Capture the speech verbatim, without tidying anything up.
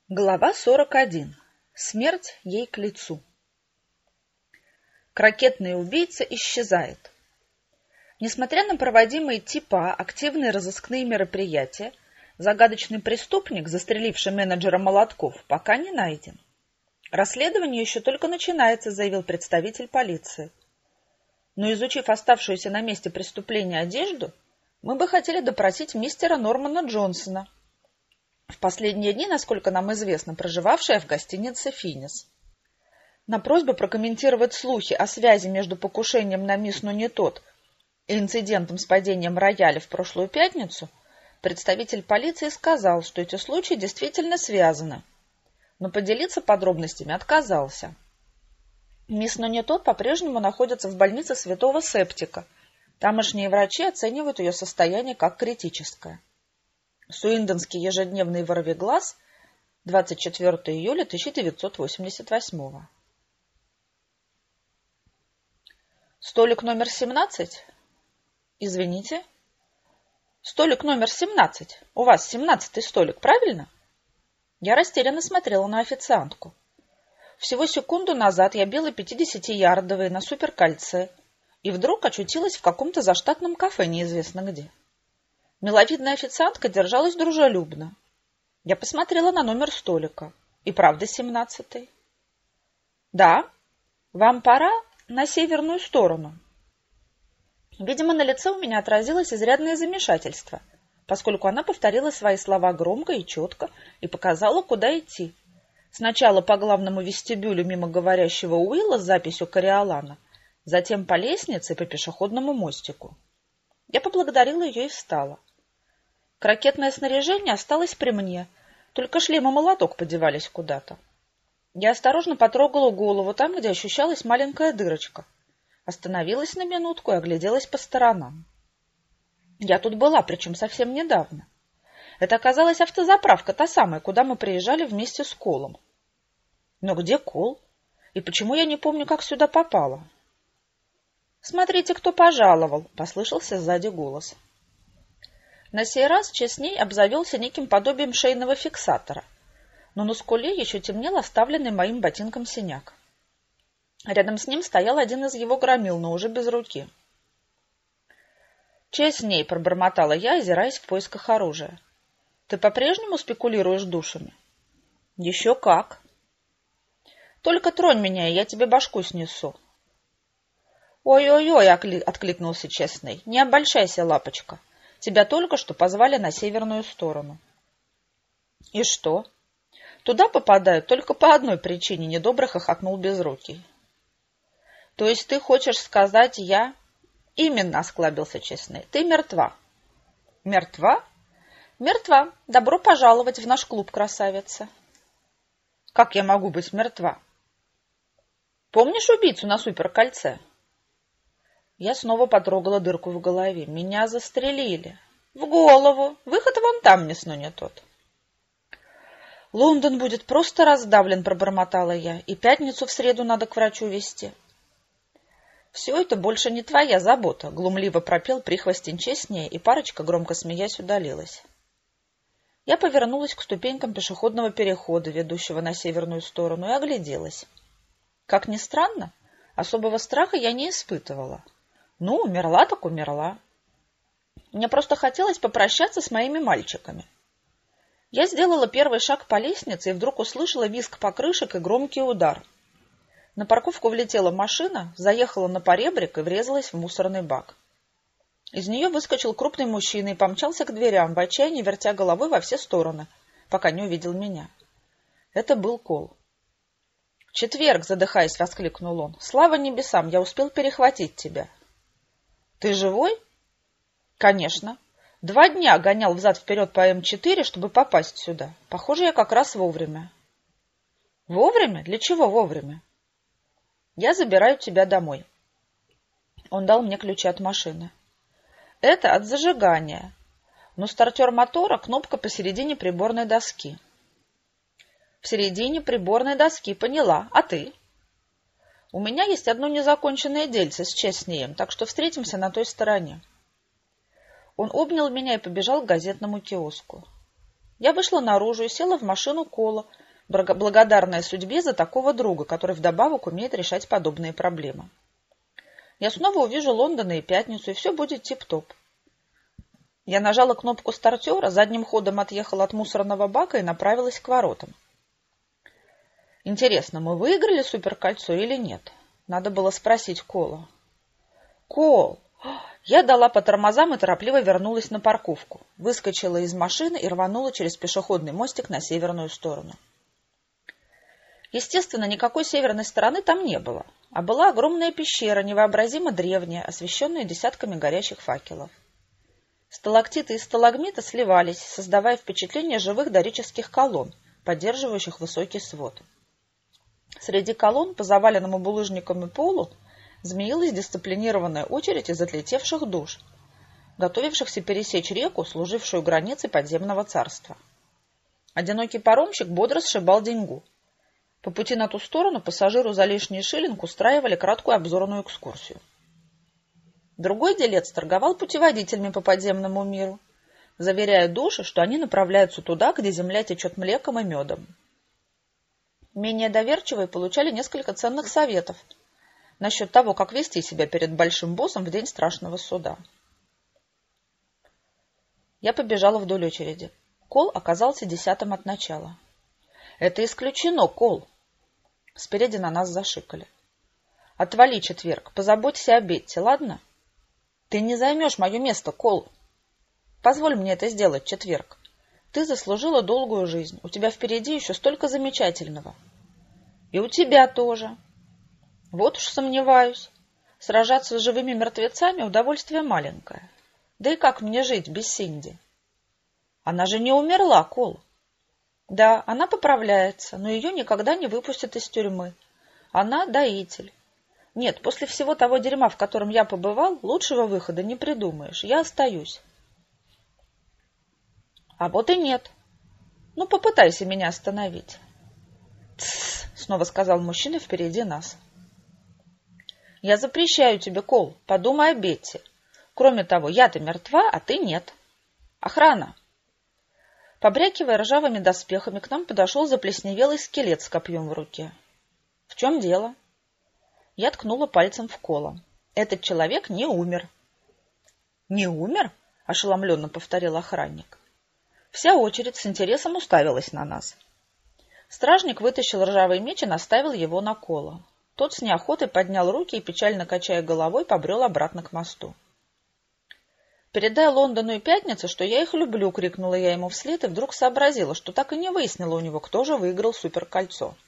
Глава сорок один. Смерть ей к лицу. Крокетный убийца исчезает. Несмотря на проводимые ТИПА активные разыскные мероприятия, загадочный преступник, застреливший менеджера Молотков, пока не найден. Расследование еще только начинается, заявил представитель полиции. Но изучив оставшуюся на месте преступления одежду, мы бы хотели допросить мистера Нормана Джонсона, в последние дни, насколько нам известно, проживавшая в гостинице «Финис». На просьбу прокомментировать слухи о связи между покушением на мисс Нунитот и инцидентом с падением рояля в прошлую пятницу, представитель полиции сказал, что эти случаи действительно связаны, но поделиться подробностями отказался. Мисс Нунитот по-прежнему находится в больнице Святого Септика. Тамошние врачи оценивают ее состояние как критическое. Суиндонский ежедневный Ворвиглаз, двадцать четвёртого июля тысяча девятьсот восемьдесят восьмого. Столик номер семнадцать? Извините. Столик номер семнадцать. У вас семнадцатый столик, правильно? Я растерянно смотрела на официантку. Всего секунду назад я била пятидесятиярдовые на суперкольце и вдруг очутилась в каком-то заштатном кафе неизвестно где. Миловидная официантка держалась дружелюбно. Я посмотрела на номер столика. И правда семнадцатый. Да, вам пора на северную сторону. Видимо, на лице у меня отразилось изрядное замешательство, поскольку она повторила свои слова громко и четко и показала, куда идти. Сначала по главному вестибюлю мимо говорящего Уилла с записью «Кориолана», затем по лестнице и по пешеходному мостику. Я поблагодарила ее и встала. Крокетное снаряжение осталось при мне, только шлем и молоток подевались куда-то. Я осторожно потрогала голову там, где ощущалась маленькая дырочка. Остановилась на минутку и огляделась по сторонам. Я тут была, причем совсем недавно. Это оказалась автозаправка, та самая, куда мы приезжали вместе с Колом. Но где Кол? И почему я не помню, как сюда попала? «Смотрите, кто пожаловал!» — послышался сзади голос. На сей раз Честней обзавелся неким подобием шейного фиксатора, но на скуле еще темнел оставленный моим ботинком синяк. Рядом с ним стоял один из его громил, но уже без руки. «Честней!» — пробормотала я, озираясь в поисках оружия. «Ты по-прежнему спекулируешь душами?» «Еще как!» «Только тронь меня, и я тебе башку снесу». «Ой-ой-ой!» — откликнулся Честный. «Не обольщайся, лапочка. Тебя только что позвали на северную сторону». «И что?» «Туда попадают только по одной причине», — недобро хохотнул Безрукий. «То есть ты хочешь сказать, я...» «Именно», — осклабился Честный. «Ты мертва». «Мертва?» «Мертва. Добро пожаловать в наш клуб, красавица». «Как я могу быть мертва?» «Помнишь убийцу на суперкольце?» Я снова потрогала дырку в голове. Меня застрелили. В голову. Выход вон там, мисс Нунитот. Лондон будет просто раздавлен, пробормотала я. И пятницу в среду надо к врачу везти. Все это больше не твоя забота, глумливо пропел прихвостень Честнее, и парочка, громко смеясь, удалилась. Я повернулась к ступенькам пешеходного перехода, ведущего на северную сторону, и огляделась. Как ни странно, особого страха я не испытывала. Ну, умерла так умерла. Мне просто хотелось попрощаться с моими мальчиками. Я сделала первый шаг по лестнице и вдруг услышала визг покрышек и громкий удар. На парковку влетела машина, заехала на поребрик и врезалась в мусорный бак. Из нее выскочил крупный мужчина и помчался к дверям, в отчаянии вертя головой во все стороны, пока не увидел меня. Это был Кол. «В четверг», — задыхаясь, воскликнул он. «Слава небесам, я успел перехватить тебя». «Ты живой?» «Конечно. Два дня гонял взад-вперед по Эм четыре, чтобы попасть сюда. Похоже, я как раз вовремя». «Вовремя? Для чего вовремя?» «Я забираю тебя домой». Он дал мне ключи от машины. «Это от зажигания. Но стартер мотора — кнопка посередине приборной доски». «В середине приборной доски, поняла. А ты?» «У меня есть одно незаконченное дельце с Честнеем, так что встретимся на той стороне». Он обнял меня и побежал к газетному киоску. Я вышла наружу и села в машину Кола, благодарная судьбе за такого друга, который вдобавок умеет решать подобные проблемы. Я снова увижу Лондон и Пятницу, и все будет тип-топ. Я нажала кнопку стартера, задним ходом отъехала от мусорного бака и направилась к воротам. Интересно, мы выиграли суперкольцо или нет? Надо было спросить Кола. Кол! Я дала по тормозам и торопливо вернулась на парковку. Выскочила из машины и рванула через пешеходный мостик на северную сторону. Естественно, никакой северной стороны там не было, а была огромная пещера, невообразимо древняя, освещенная десятками горящих факелов. Сталактиты и сталагмиты сливались, создавая впечатление живых дорических колонн, поддерживающих высокий свод. Среди колонн, по заваленному булыжникам и полу, змеилась дисциплинированная очередь из отлетевших душ, готовившихся пересечь реку, служившую границей подземного царства. Одинокий паромщик бодро сшибал деньгу. По пути на ту сторону пассажиру за лишний шиллинг устраивали краткую обзорную экскурсию. Другой делец торговал путеводителями по подземному миру, заверяя души, что они направляются туда, где земля течет млеком и медом. Менее доверчивые получали несколько ценных советов насчет того, как вести себя перед большим боссом в день страшного суда. Я побежала вдоль очереди. Кол оказался десятым от начала. «Это исключено, Кол!» Спереди на нас зашикали. «Отвали, четверг, позаботься о Бетти, ладно?» «Ты не займешь мое место, Кол!» «Позволь мне это сделать, четверг. Ты заслужила долгую жизнь, у тебя впереди еще столько замечательного. И у тебя тоже. Вот уж сомневаюсь. Сражаться с живыми мертвецами удовольствие маленькое. Да и как мне жить без Синди? Она же не умерла, Кол. Да, она поправляется, но ее никогда не выпустят из тюрьмы. Она доитель. Нет, после всего того дерьма, в котором я побывал, лучшего выхода не придумаешь. Я остаюсь. А вот и нет. Ну, попытайся меня остановить. Тссс, снова сказал мужчина впереди нас. Я запрещаю тебе, Кол, подумай о Бетти. Кроме того, я-то мертва, а ты нет. Охрана! Побрякивая ржавыми доспехами, к нам подошел заплесневелый скелет с копьем в руке. В чем дело? Я ткнула пальцем в Кола. Этот человек не умер. Не умер? Ошеломленно повторил охранник. Вся очередь с интересом уставилась на нас. Стражник вытащил ржавый меч и наставил его на Кола. Тот с неохотой поднял руки и, печально качая головой, побрел обратно к мосту. «Передай Лондону и Пятнице, что я их люблю!» — крикнула я ему вслед и вдруг сообразила, что так и не выяснила у него, кто же выиграл суперкольцо.